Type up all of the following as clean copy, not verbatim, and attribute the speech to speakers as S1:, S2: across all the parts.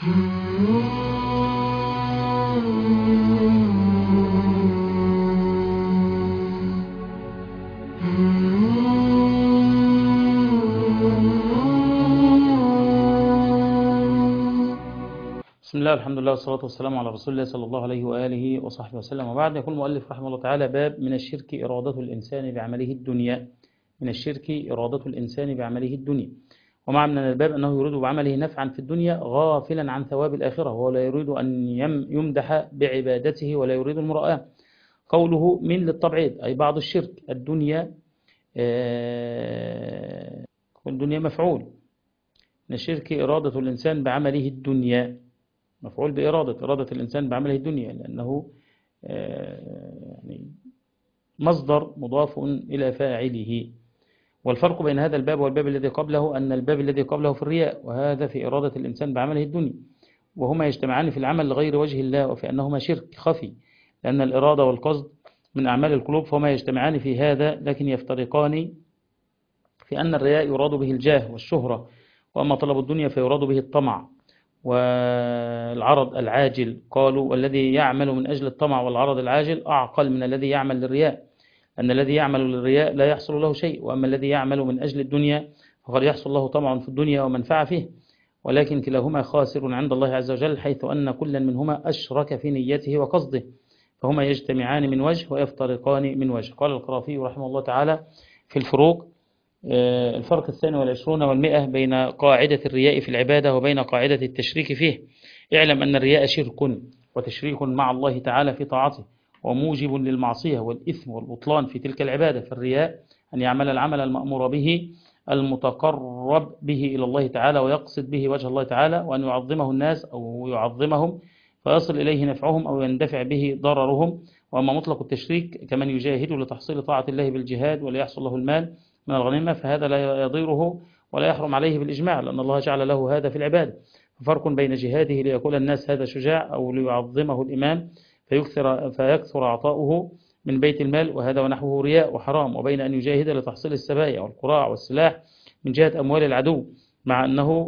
S1: بسم الله الحمد لله والصلاة والسلام على رسول الله صلى الله عليه وآله وصحبه وسلم. وبعد، يقول المؤلف رحمه الله تعالى: باب من الشرك إرادة الإنسان بعمله الدنيا. من الشرك إرادة الإنسان بعمله الدنيا. ومعنى من الباب أنه يريد بعمله نفعا في الدنيا غافلا عن ثواب الآخرة، وهو لا يريد أن يمدح بعبادته ولا يريد المرآة. قوله من للتبعيض أي بعض الشرك. الدنيا الدنيا مفعول. من الشرك إرادة الإنسان بعمله الدنيا، مفعول إرادة الإنسان بعمله الدنيا، لأنه يعني مصدر مضاف إلى فاعله. والفرق بين هذا الباب والباب الذي قبله أن الباب الذي قبله في الرياء، وهذا في إرادة الإنسان بعمله الدنيا، وهما يجتمعان في العمل لغير وجه الله، وفي أنهما شرك خفي، لأن الإرادة والقصد من أعمال القلوب، فهما يجتمعان في هذا لكن يفترقان في أن الرياء يراد به الجاه والشهرة، وأما طلب الدنيا فيراد به الطمع والعرض العاجل. قالوا: والذي يعمل من أجل الطمع والعرض العاجل أعقل من الذي يعمل للرياء، أن الذي يعمل للرياء لا يحصل له شيء، وأما الذي يعمل من أجل الدنيا فقد يحصل له طمع في الدنيا ومنفعة فيه، ولكن كلاهما خاسر عند الله عز وجل، حيث أن كلا منهما أشرك في نيته وقصده، فهما يجتمعان من وجه ويفترقان من وجه. قال القرافي رحمه الله تعالى في الفروق: الفرق 22 و100 بين قاعدة الرياء في العبادة وبين قاعدة التشريك فيه. اعلم أن الرياء شرك وتشريك مع الله تعالى في طاعته، وموجب للمعصية والإثم والبطلان في تلك العبادة. فالرياء أن يعمل العمل المأمور به المتقرب به إلى الله تعالى ويقصد به وجه الله تعالى، وأن يعظمه الناس أو يعظمهم فيصل إليه نفعهم أو يندفع به ضررهم. وأما مطلق التشريك كمن يجاهد لتحصيل طاعة الله بالجهاد وليحصل له المال من الغنيمة، فهذا لا يضيره ولا يحرم عليه بالإجماع، لأن الله جعل له هذا في العبادة. ففرق بين جهاده ليقول الناس هذا شجاع أو ليعظمه الإمام فيكثر عطاؤه من بيت المال، وهذا ونحوه رياء وحرام، وبين أن يجاهد لتحصيل السبايا والقراع والسلاح من جهة أموال العدو، مع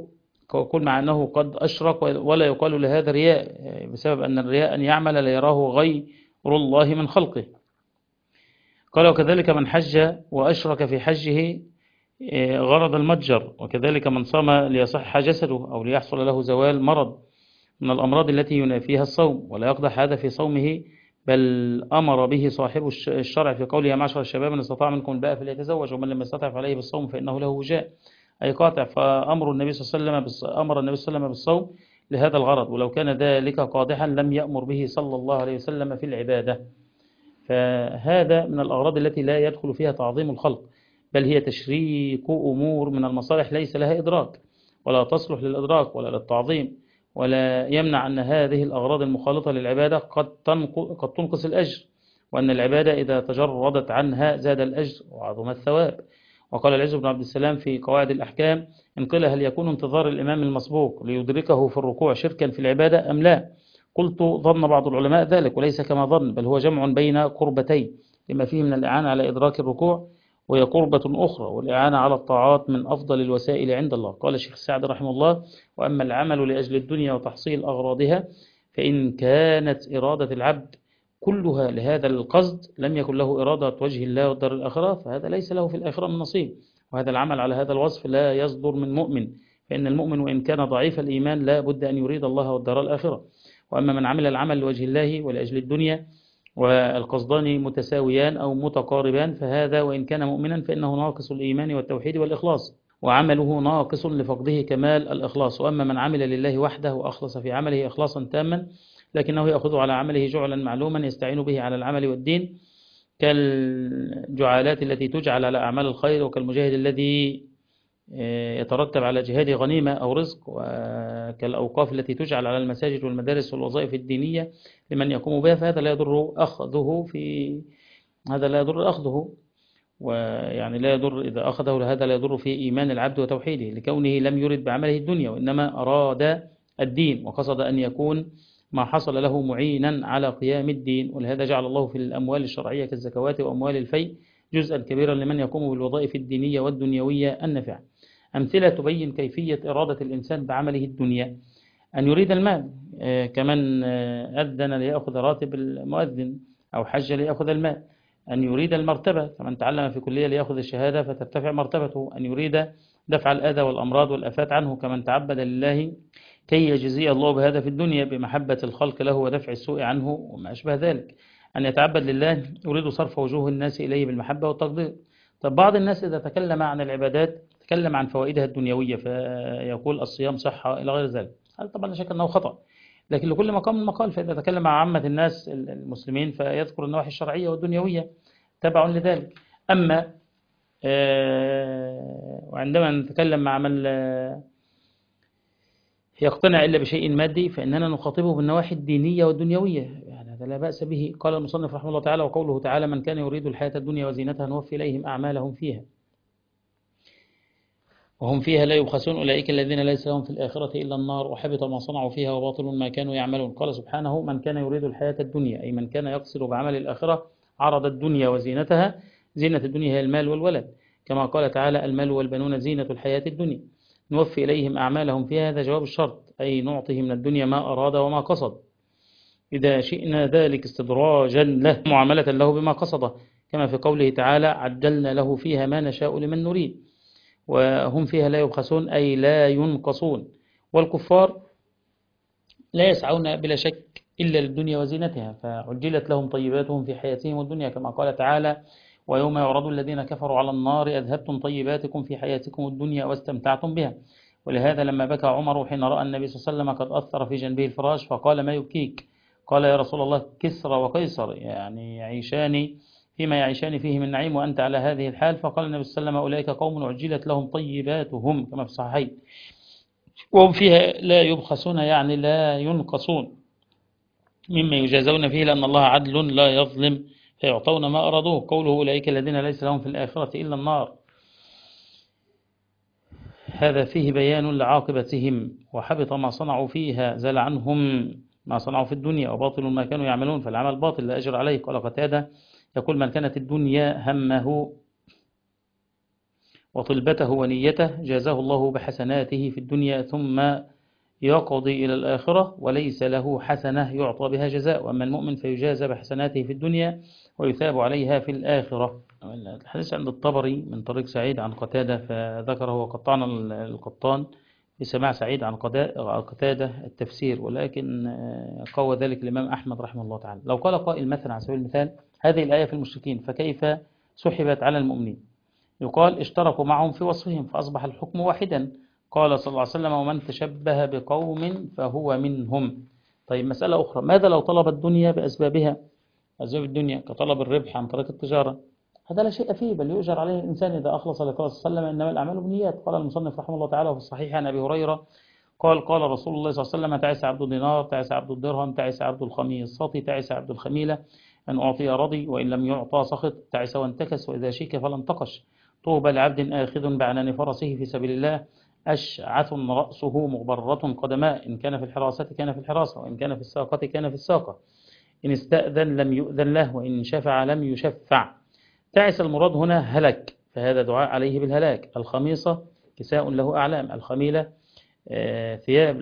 S1: أنه قد أشرك، ولا يقال لهذا رياء، بسبب أن الرياء أن يعمل ليراه غير الله من خلقه. قال: وكذلك من حج وأشرك في حجه غرض المتجر، وكذلك من صام ليصح جسده أو ليحصل له زوال مرض من الأمراض التي ينافيها الصوم، ولا يقدح هذا في صومه، بل أمر به صاحب الشرع في قوله: يا معشر الشباب من استطاع منكم الباء فليتزوج، ومن لم يستطع فعليه بالصوم فإنه له وجاء، أي قاطع. فأمر النبي صلى الله عليه وسلم بالصوم لهذا الغرض، ولو كان ذلك قادحا لم يأمر به صلى الله عليه وسلم في العبادة. فهذا من الأغراض التي لا يدخل فيها تعظيم الخلق، بل هي تشريك أمور من المصالح ليس لها إدراك ولا تصلح للإدراك ولا للتعظيم، ولا يمنع أن هذه الأغراض المخالطة للعبادة قد تنقص الأجر، وأن العبادة إذا تجردت عنها زاد الأجر وعظم الثواب. وقال العز بن عبد السلام في قواعد الأحكام: إن قيل هل يكون انتظار الإمام المسبوق ليدركه في الركوع شركا في العبادة أم لا؟ قلت: ظن بعض العلماء ذلك، وليس كما ظن، بل هو جمع بين قربتين لما فيه من الإعانة على إدراك الركوع، وهي قربة أخرى، والإعانة على الطاعات من أفضل الوسائل عند الله. قال الشيخ السعدي رحمه الله: وأما العمل لأجل الدنيا وتحصيل أغراضها، فإن كانت إرادة العبد كلها لهذا القصد لم يكن له إرادة وجه الله والدار الآخرة، فهذا ليس له في الآخرة من نصيب. وهذا العمل على هذا الوصف لا يصدر من مؤمن، فإن المؤمن وإن كان ضعيف الإيمان لا بد أن يريد الله والدار الآخرة. وأما من عمل العمل لوجه الله ولأجل الدنيا والقصدان متساويان أو متقاربان، فهذا وإن كان مؤمنا فإنه ناقص الإيمان والتوحيد والإخلاص، وعمله ناقص لفقده كمال الإخلاص. وأما من عمل لله وحده وأخلص في عمله إخلاصا تاما، لكنه يأخذ على عمله جعلا معلوما يستعين به على العمل والدين، كالجعالات التي تجعل على أعمال الخير، وكالمجاهد الذي يترتب على جهاد غنيمة أو رزق، وكالأوقاف التي تجعل على المساجد والمدارس والوظائف الدينية لمن يقوم بها، فهذا لا يضر أخذه ويعني لا يضر إذا أخذه، هذا لا يضر في إيمان العبد وتوحيده، لكونه لم يرد بعمله الدنيا، وإنما أراد الدين، وقصد أن يكون ما حصل له معينا على قيام الدين. ولهذا جعل الله في الأموال الشرعية كالزكوات وأموال الفيء جزءا كبيرا لمن يقوم بالوظائف الدينية والدنيوية النافعة. أمثلة تبين كيفية إرادة الإنسان بعمله الدنيا: أن يريد المال، كمن أذن ليأخذ راتب المؤذن أو حج ليأخذ المال. أن يريد المرتبة، كمن تعلم في كلية ليأخذ الشهادة فترتفع مرتبته. أن يريد دفع الأذى والأمراض والآفات عنه، كمن تعبد لله كي يجزي الله بهذا في الدنيا بمحبة الخلق له ودفع السوء عنه وما أشبه ذلك. أن يتعبد لله يريد صرف وجوه الناس إليه بالمحبة والتقدير. طب بعض الناس إذا تكلم عن العبادات تكلم عن فوائدها الدنيوية، فيقول الصيام صحة إلى غير ذلك. هذا طبعا لا شك أنه خطأ، لكن لكل مقام مقال. فإذا تكلم عن عامة الناس المسلمين فيذكر النواحي الشرعية والدنيوية تبع لذلك. أما وعندما نتكلم مع من لا يقتنع إلا بشيء مادي فإننا نخاطبه بالنواحي الدينية والدنيوية، يعني هذا لا بأس به. قال المصنف رحمه الله تعالى: وقوله تعالى: من كان يريد الحياة الدنيا وزينتها نوفي إليهم أعمالهم فيها وهم فيها لا يبخسون أولئك الذين ليس لهم في الآخرة إلا النار وحبط ما صنعوا فيها وباطل ما كانوا يعملون. قال سبحانه: من كان يريد الحياة الدنيا، أي من كان يقصد بعمل الآخرة عرض الدنيا وزينتها. زينة الدنيا هي المال والولد، كما قال تعالى: المال والبنون زينة الحياة الدنيا نوفي إليهم أعمالهم فيها. هذا جواب الشرط، أي نعطيه من الدنيا ما أراد وما قصد، إذا شئنا ذلك استدراجا له معاملة له بما قصده، كما في قوله تعالى: عجلنا له فيها ما نشاء لمن نريد وهم فيها لا يبخسون، أي لا ينقصون. والكفار لا يسعون بلا شك إلا للدنيا وزينتها، فعجلت لهم طيباتهم في حياتهم الدنيا، كما قال تعالى: ويوم يعرض الذين كفروا على النار أذهبتم طيباتكم في حياتكم الدنيا واستمتعتم بها. ولهذا لما بكى عمر حين رأى النبي صلى الله عليه وسلم قد أثر في جنبه الفراش فقال: ما يبكيك؟ قال: يا رسول الله، كسرى وقيصر يعني يعيشان فيما يعيشان فيه من نعيم وأنت على هذه الحال. فقال النبي صلى الله عليه وسلم: أولئك قوم عجلت لهم طيباتهم، كما في الصحيحين، وهم فيها لا يبخسون يعني لا ينقصون مما يجازون فيه، لأن الله عدل لا يظلم فيعطون ما أرادوه. قوله: أولئك الذين ليس لهم في الآخرة إلا النار، هذا فيه بيان لعاقبتهم، وحبط ما صنعوا فيها، زال عنهم ما صنعوا في الدنيا، وباطل ما كانوا يعملون، فالعمل باطل لا أجر عليه. قال قتادة يقول: من كانت الدنيا همه وطلبته ونيته جازاه الله بحسناته في الدنيا ثم يقضي إلى الآخرة وليس له حسنة يعطى بها جزاء. وأما المؤمن فيجازى بحسناته في الدنيا ويثاب عليها في الآخرة. الحديث عند الطبري من طريق سعيد عن قتادة، فذكره قطان القطان بسماع سعيد عن قتادة التفسير، ولكن قوى ذلك الإمام أحمد رحمه الله تعالى. لو قال قائل مثلا على سبيل المثال: هذه الآية في المشركين فكيف سحبت على المؤمنين؟ يقال: اشتركوا معهم في وصفهم فأصبح الحكم واحدا. قال صلى الله عليه وسلم: ومن تشبه بقوم فهو منهم. طيب مسألة أخرى: ماذا لو طلب الدنيا بأسبابها، أسباب الدنيا كطلب الربح عن طريق التجارة؟ هذا لا شيء فيه، بل يؤجر عليه الإنسان إذا أخلص لقول صلى الله عليه وسلم: إنما الأعمال بالنيات. قال المصنف رحمه الله تعالى في الصحيح عن أبي هريرة قال: قال رسول الله صلى الله عليه وسلم: تعس عبد الدينار، تعس عبد الدرهم، تعس عبد الخميصة، تعس عبد الخميلة، إن أعطي رضي وإن لم يعطى سخط، تعس وانتكس وإذا شيك فلا انتقش. طوبى لعبد آخذ بعنان فرسه في سبيل الله أشعث رأسه مغبرة قدماء، إن كان في الحراسة كان في الحراسة وإن كان في الساقة كان في الساقة، إن استأذن لم يؤذن له وإن شفع لم يشفع. تعس المراد هنا هلك، فهذا دعاء عليه بالهلاك. الخميصة كساء له أعلام، الخميلة ثياب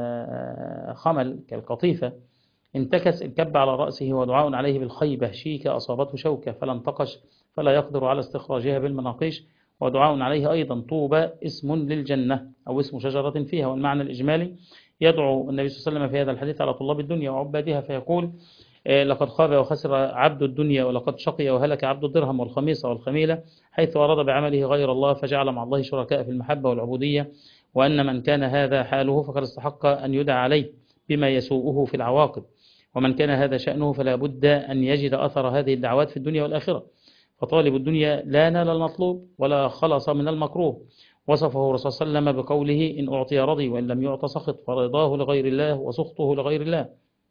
S1: لها خمل كالقطيفة. انتكس الكب على رأسه ودعاء عليه بالخيبة، شيك أصابته شوكة فلا انتقش فلا يقدر على استخراجها بالمناقيش، ودعاء عليه أيضا. طوبى اسم للجنة أو اسم شجرة فيها، والمعنى الإجمالي يدعو النبي صلى الله عليه وسلم في هذا الحديث على طلاب الدنيا وعبادها فيقول: لقد خاب وخسر عبد الدنيا ولقد شقي وهلك عبد الدرهم والخميصة والخميلة، حيث أراد بعمله غير الله فجعل مع الله شركاء في المحبة والعبودية، وأن من كان هذا حاله فقد استحق أن يدعى عليه بما يسوءه في العواقب، ومن كان هذا شأنه فلا بد أن يجد أثر هذه الدعوات في الدنيا والآخرة. فطالب الدنيا لا نال المطلوب ولا خلص من المكروه. وصفه الرسول صلى الله عليه وسلم بقوله: إن أعطي رضي وإن لم يعط سخط، فرضاه لغير الله وسخطه لغير الله.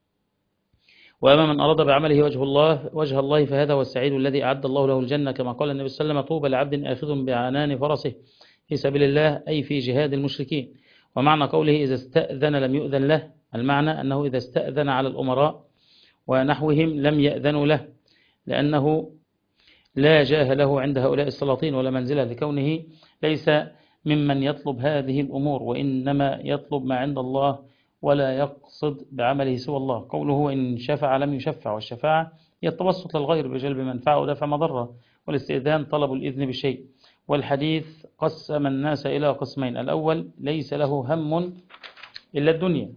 S1: وأما من أراد بعمله وجه الله فهذا هو السعيد الذي أعد الله له الجنة، كما قال النبي صلى الله عليه وسلم: طوبى لعبد آخذ بعنان فرسه في سبيل الله، أي في جهاد المشركين. ومعنى قوله: إذا استأذن لم يؤذن له، المعنى أنه إذا استأذن على الأمراء ونحوهم لم يأذنوا له، لأنه لا جاه له عند هؤلاء السلاطين ولا منزلة، لكونه ليس ممن يطلب هذه الأمور، وإنما يطلب ما عند الله ولا يقصد بعمله سوى الله. قوله إن شفع لم يشفع، والشفاعة هي التوسط للغير بجلب منفعة ودفع مضرة، والاستئذان طلب الإذن بالشيء. والحديث قسم الناس إلى قسمين: الأول ليس له هم إلا الدنيا،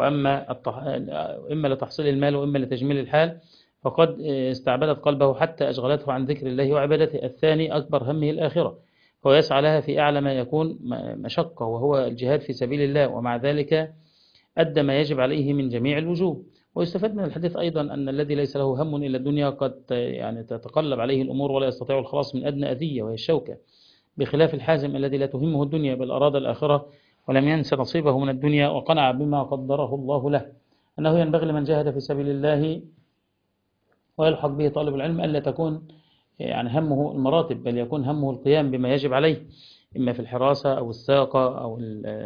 S1: إما لتحصيل المال وإما لتجميل الحال، فقد استعبدت قلبه حتى أشغلته عن ذكر الله وعبادته. الثاني أكبر همه الآخرة، هو يسعى لها في أعلى ما يكون مشقة، وهو الجهاد في سبيل الله، ومع ذلك أدى ما يجب عليه من جميع الوجوه. ويستفاد من الحديث أيضا أن الذي ليس له هم إلا الدنيا قد تتقلب عليه الأمور ولا يستطيع الخلاص من أدنى أذية وهي الشوكة، بخلاف الحازم الذي لا تهمه الدنيا بل أراد الآخرة ولم ينس نصيبه من الدنيا وقنع بما قدره الله له. أنه ينبغي لمن جاهد في سبيل الله ويلحق به طالب العلم ألا تكون همه المراتب، بل يكون همه القيام بما يجب عليه، إما في الحراسة أو الساقة أو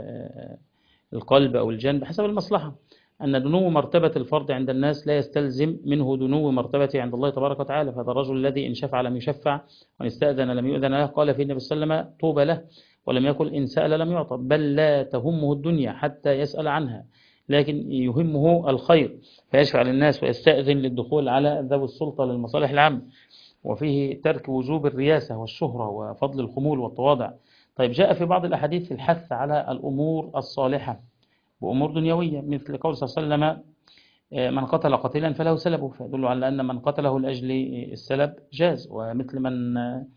S1: القلب أو الجنب حسب المصلحة. أن دنو مرتبة الفرد عند الناس لا يستلزم منه دنو مرتبته عند الله تبارك وتعالى. فهذا الرجل الذي إن شفع لم يشفع وإن استأذن لم يؤذن له، قال فيه النبي صلى الله عليه وسلم: طوبى له. ولم يقل إن سأل لم يعطى، بل لا تهمه الدنيا حتى يسأل عنها، لكن يهمه الخير فيشفع للناس ويستأذن للدخول على ذوي السلطة للمصالح العامة. وفيه ترك وجوب الرياسة والشهرة وفضل الخمول والتواضع. طيب، جاء في بعض الأحاديث الحث على الأمور الصالحة بأمور دنيوية، مثل قول صلى الله عليه وسلم: من قتل قتيلا فله سلبه، فيدل على أن من قتله لأجل السلب جاز. ومثل من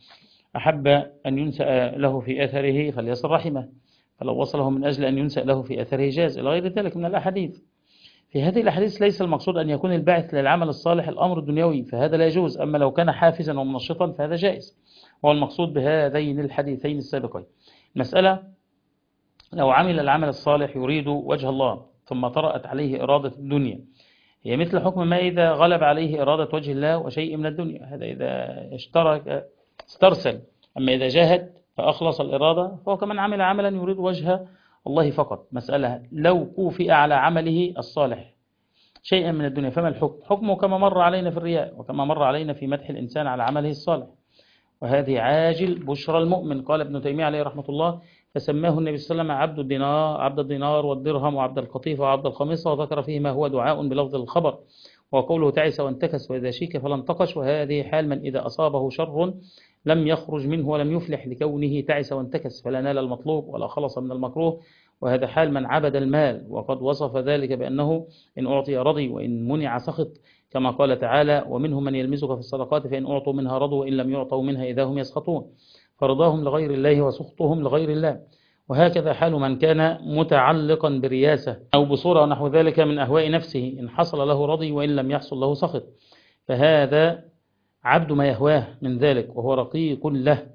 S1: أحب أن ينسأ له في أثره فليصل رحمه، فلو وصله من أجل أن ينسأ له في أثره جاز، إلى غير ذلك من الأحاديث. في هذه الأحاديث ليس المقصود أن يكون الباعث للعمل الصالح الأمر الدنيوي، فهذا لا يجوز. أما لو كان حافزا ومنشطا فهذا جائز، هو المقصود بهذين الحديثين السابقين. مسألة: لو عمل العمل الصالح يريد وجه الله ثم طرأت عليه إرادة الدنيا، هي مثل حكم ما إذا غلب عليه إرادة وجه الله وشيء من الدنيا، هذا إذا استرسل. أما إذا جاهد فأخلص الإرادة فهو كمن عمل عملا يريد وجه الله فقط. مسألة: لو كوفئ على عمله الصالح شيئا من الدنيا فما الحكم؟ حكمه كما مر علينا في الرياء، وكما مر علينا في مدح الإنسان على عمله الصالح، وهذه عاجل بشرى المؤمن. قال ابن تيمية عليه رحمة الله: فسماه النبي صلى الله عليه وسلم عبد الدينار والدرهم وعبد القطيفة وعبد الخميصة، وذكر فيه ما هو دعاء بلفظ الخبر، وقوله: تعس وانتكس وإذا شيك فلا انتقش. وهذه حال من إذا أصابه شر لم يخرج منه ولم يفلح، لكونه تعس وانتكس فلا نال المطلوب ولا خلص من المكروه. وهذا حال من عبد المال، وقد وصف ذلك بأنه إن أعطي رضي وإن منع سخط، كما قال تعالى: ومنهم من يلمزك في الصدقات فإن أعطوا منها رضوا وإن لم يعطوا منها إذا هم يسخطون. فرضاهم لغير الله وسخطهم لغير الله. وهكذا حال من كان متعلقا برياسة أو بصورة ونحو ذلك من أهواء نفسه، إن حصل له رضي وإن لم يحصل له سخط، فهذا عبد ما يهواه من ذلك وهو رقيق له.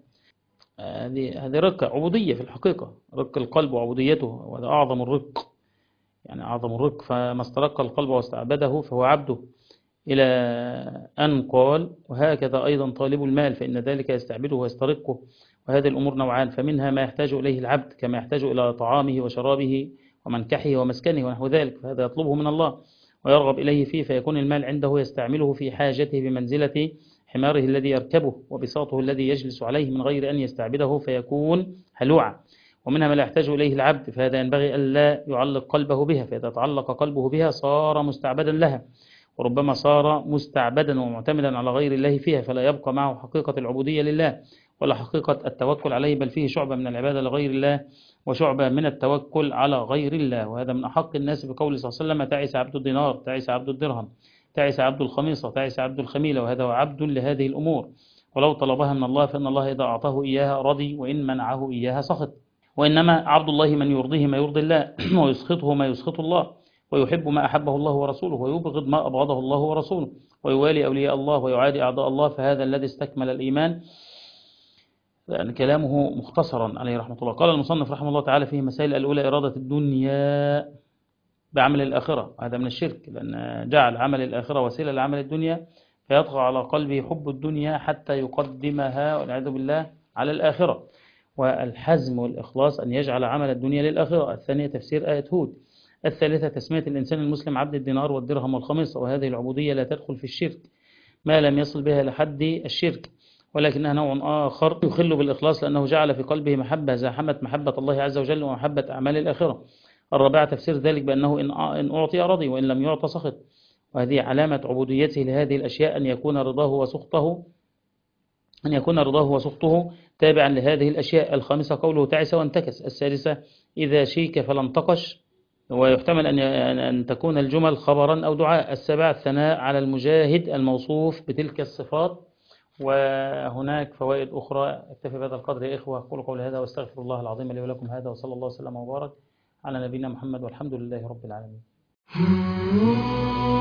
S1: هذه رق عبودية في الحقيقة، رق القلب وعبوديته، وهذا أعظم الرق، أعظم الرق. فما استرق القلب واستعبده فهو عبده، إلى أن قال: وهكذا أيضا طالب المال فإن ذلك يستعبده ويسترقه. وهذه الأمور نوعان: فمنها ما يحتاج إليه العبد كما يحتاج إلى طعامه وشرابه ومنكحه ومسكنه ونحو ذلك، فهذا يطلبه من الله ويرغب إليه فيه، فيكون المال عنده يستعمله في حاجته بمنزلة حماره الذي يركبه وبساطه الذي يجلس عليه من غير أن يستعبده، فيكون هلوعا. ومنها ما لا يحتاج إليه العبد، فهذا ينبغي ألا يعلق قلبه بها، فإذا تعلق قلبه بها صار مستعبدا لها، وربما صار مستعبدا ومعتمدا على غير الله فيها، فلا يبقى معه حقيقة العبودية لله ولا حقيقة التوكل عليه، بل فيه شعبة من العبادة لغير الله وشعبة من التوكل على غير الله. وهذا من أحق الناس بقول صلى الله عليه وسلم: تعس عبد الدينار، تعس عبد الدرهم، تعس عبد الخميصة، تعس عبد الخميلة. وهذا هو عبد لهذه الأمور، ولو طلبها من الله فإن الله إذا أعطاه إياها رضي وإن منعه إياها سخط. وإنما عبد الله من يرضيه ما يرضي الله ويسخطه ما يسخط الله، ويحب ما أحبه الله ورسوله ويبغض ما أبغضه الله ورسوله، ويوالي أولياء الله ويعادي أعداء الله، فهذا الذي استكمل الإيمان. لأن كلامه مختصرا عليه رحمة الله. قال المصنف رحمه الله تعالى فيه مسائل: الأولى إرادة الدنيا بعمل الآخرة، هذا من الشرك، لأن جعل عمل الآخرة وسيلة لعمل الدنيا، فيطغى على قلبه حب الدنيا حتى يقدمها والعياذ بالله على الآخرة. والحزم والإخلاص أن يجعل عمل الدنيا للآخرة. الثانية تفسير آية هود. الثالثة تسمية الإنسان المسلم عبد الدينار والدرهم والخميصة، وهذه العبودية لا تدخل في الشرك ما لم يصل بها لحد الشرك، ولكنها نوع آخر يخل بالإخلاص، لأنه جعل في قلبه محبة زاحمت محبة الله عز وجل ومحبة أعمال الآخرة. الرابعة تفسير ذلك بأنه إن أعطي رضي وإن لم يعط سخط، وهذه علامة عبوديته لهذه الأشياء أن يكون رضاه وسخطه تابعا لهذه الأشياء. الخامسة قوله تعس وانتكس. السادسة إذا شيك فلا انتقش، ويحتمل أن تكون الجمل خبرا أو دعاء. السابعة الثناء على المجاهد الموصوف بتلك الصفات. وهناك فوائد أخرى. اكتفي بهذا القدر يا إخوة، أقول قولي هذا واستغفر الله العظيم لي ولكم هذا، وصلى الله وسلم وبارك على نبينا محمد والحمد لله رب العالمين.